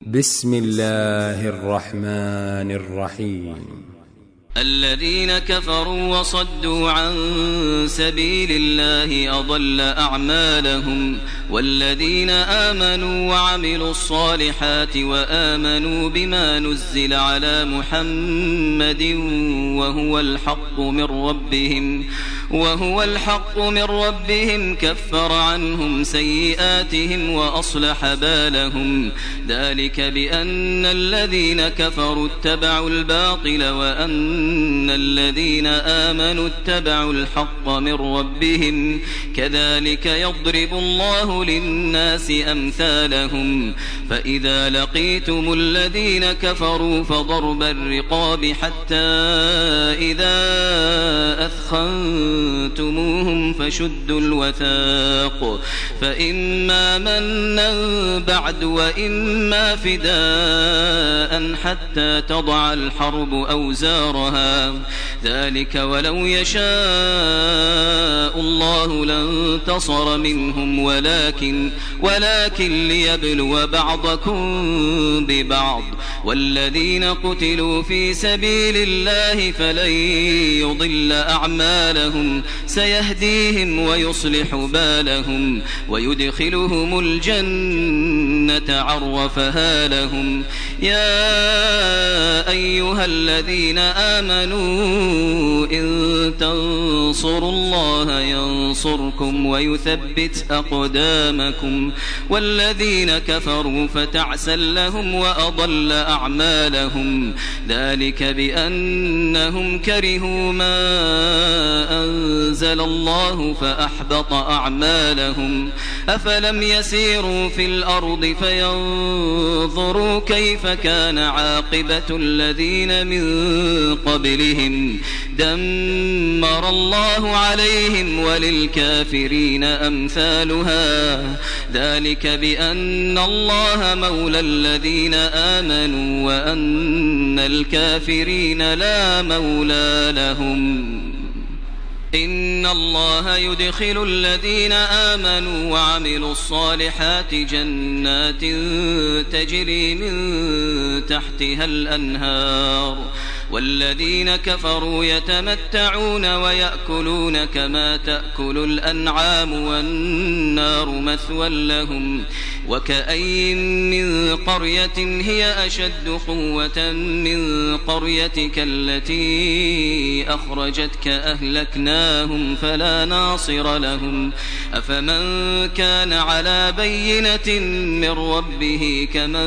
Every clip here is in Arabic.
بسم الله الرحمن الرحيم. الذين كفروا وصدوا عن سبيل الله أضل أعمالهم، والذين آمنوا وعملوا الصالحات وآمنوا بما نزل على محمد وهو الحق من ربهم كفر عنهم سيئاتهم وأصلح بالهم. ذلك بأن الذين كفروا اتبعوا الباطل وأن الذين آمنوا اتبعوا الحق من ربهم. كذلك يضرب الله للناس أمثالهم. فإذا لقيتم الذين كفروا فضرب الرقاب حتى إذا أثخنتموهم فشدوا الوثاق، فإما منا بعد وإما فداء حتى تضع الحرب أوزارها. ذلك ولو يشاء الله لانتصر منهم ولكن ليبلو بعضكم ببعض. والذين قتلوا في سبيل الله فلن يضل أعمالهم، سيهديهم ويصلح بالهم ويدخلهم الجنة عرفها لهم. يا أيها الذين آمنوا إن تنصروا الله ينصركم ويثبت أقدامكم. والذين كفروا فتعسا لهم وأضل أعمالهم. ذلك بأنهم كرهوا ما أنزل الله فأحبط أعمالهم. أفلم يسيروا في الأرض فينظروا كيف كان عاقبة الذين من قبلهم. دمر الله عليهم وللكافرين أمثالها. ذلك بأن الله مولى الذين آمنوا وأن الكافرين لا مولى لهم. إن الله يدخل الذين آمنوا وعملوا الصالحات جنات تجري من تحتها الأنهار، والذين كفروا يتمتعون ويأكلون كما تأكل الأنعام والنار مثوى لهم. وكأين من قرية هي أشد قوة من قريتك التي أخرجتك أهلكناهم فلا ناصر لهم. أفمن كان على بينة من ربه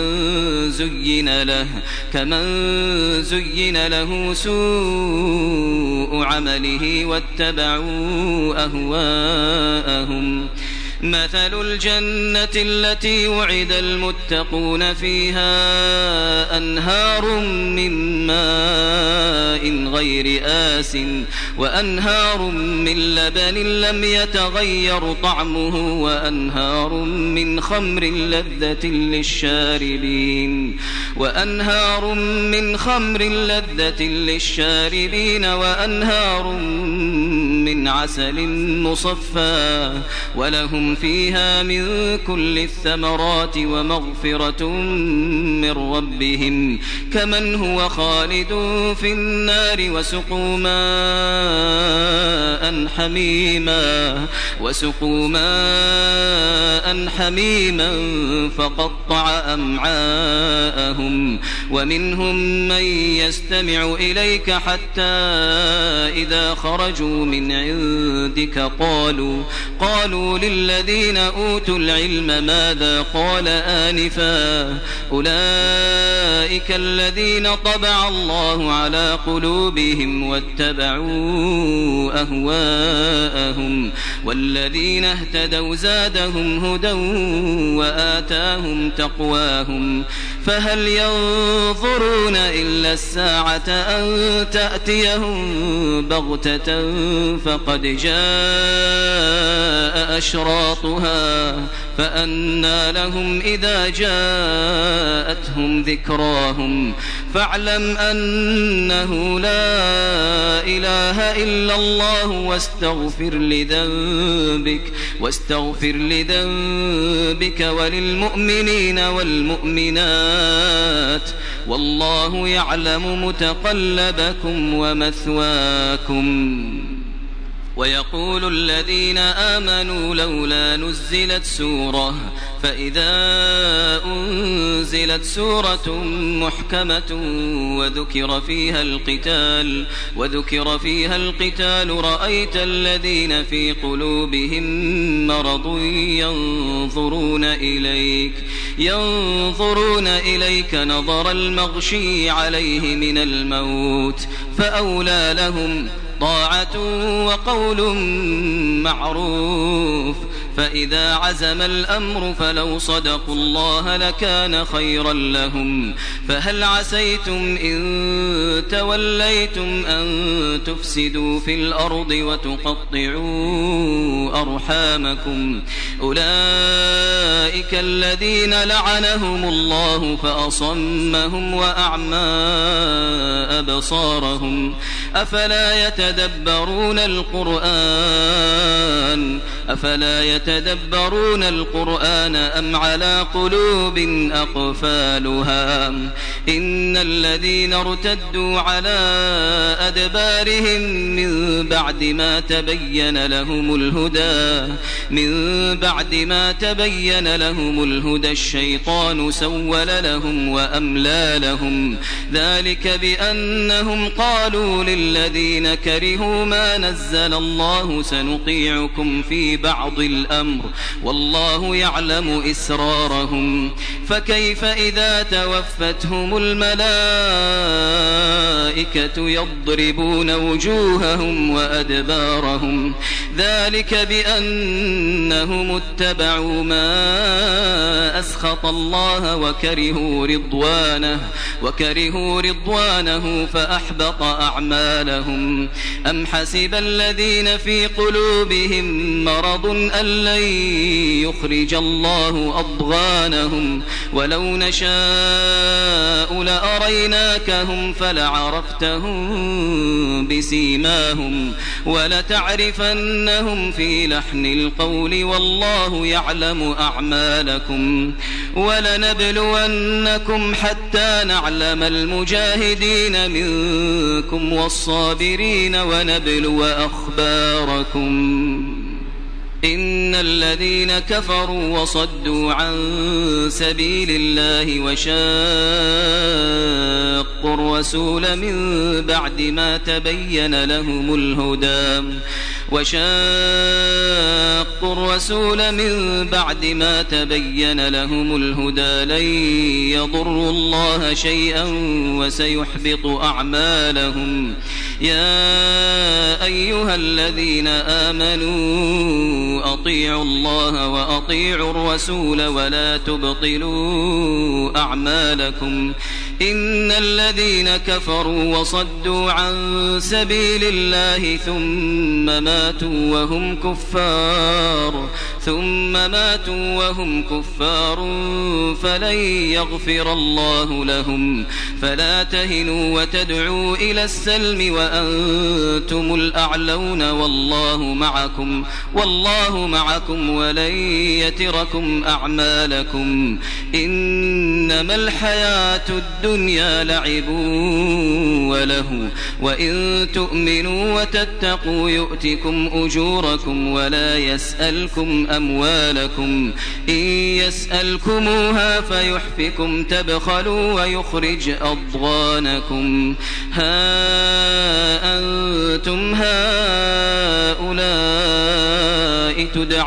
كمن زين له سوء عمله واتبعوا أهواءهم. مثل الجنة التي وعد المتقون فيها أنهار من ماء غير آسٍ وأنهار من لبن لم يتغير طعمه وأنهار من خمر لذة للشاربين وأنهار من عسل مصفى ولهم فيها من كل الثمرات ومغفرة من ربهم كمن هو خالد في النار وسقوا ماء حميما فقطع أمعاءهم. ومنهم من يستمع إليك حتى إذا خرجوا من عندك قالوا للذين أوتوا العلم ماذا قال آنفا أولئك الذين طبع الله على قلوبهم واتبعوا أهواءهم. والذين اهتدوا زادهم هدى وآتاهم تقواهم. فهل ينظرون إلا الساعة أن تأتيهم بغتة فقد جاء أشراطها فأنى لهم إذا جاءتهم ذكراهم فاعلم أنه لا إله إلا الله واستغفر لذنبك وللمؤمنين والمؤمنات والله يعلم متقلبكم ومثواكم. ويقول الذين آمنوا لولا نزلت سورة فإذا أنزلت سورة محكمة وذكر فيها القتال رأيت الذين في قلوبهم مرض ينظرون إليك نظر المغشي عليه من الموت فأولى لهم طاعة وقول معروف. فإذا عزم الأمر فلو صدقوا الله لكان خيرا لهم. فهل عسيتم إن توليتم أن تفسدوا في الأرض وتقطعوا أرحامكم أولئك الذين لعنهم الله فأصمهم وأعمى أبصارهم أفلا يتدبرون القرآن أم على قلوب أقفالها. إن الذين ارتدوا على أدبارهم من بعد ما تبين لهم الهدى الشيطان سول لهم وأملى لهم. ذلك بأنهم قالوا للذين كرهوا ما نزل الله سنطيعكم في بعض الأمر والله يعلم إسرارهم. فكيف إذا توفتهم الملائكة يضربون وجوههم وأدبارهم ذلك بأنهم اتبعوا ما أسخط الله وكرهوا رضوانه فأحبط أعمالهم. أم حسب الذين في قلوبهم مرض أن لن يخرج الله أضغانهم ولو نشاء لأريناكهم فلعرفتهم بسيماهم ولتعرفنهم في لحن القول والله يعلم أعمالكم. ولنبلونكم حتى نعلم المجاهدين منكم والصابرين ونبلو أخباركم. إن الذين كفروا وصدوا عن سبيل الله وشاقوا الرسول من بعد ما تبين لهم الهدى لن يضروا الله شيئا وسيحبط أعمالهم. يا أيها الذين آمنوا أطيعوا الله وأطيعوا الرسول ولا تبطلوا أعمالكم. إن الذين كفروا وصدوا عن سبيل الله ثم ماتوا وهم كفار فلن يغفر الله لهم. فلا تهنوا وتدعوا إلى السلم وأنتم الأعلون والله معكم ولن يتركم أعمالكم. إنما الحياة الدنيا لعب وله وإن تؤمنوا وتتقوا يؤتكم أجوركم ولا يسألكم أموالكم. إن يسألكموها فيحفكم تبخلوا ويخرج أضغانكم. ها أنتم هؤلاء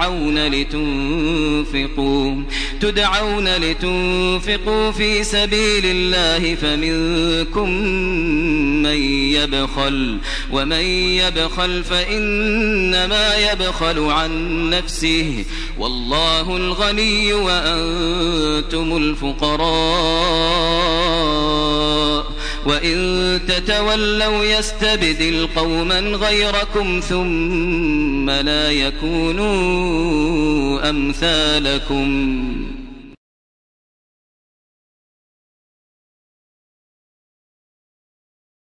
تدعون لتنفقوا في سبيل الله فمنكم من يبخل ومن يبخل فإنما يبخل عن نفسه والله الغني وأنتم الفقراء. وإن تتولوا يستبدل قوما غيركم ثم لا يكونوا أمثالكم.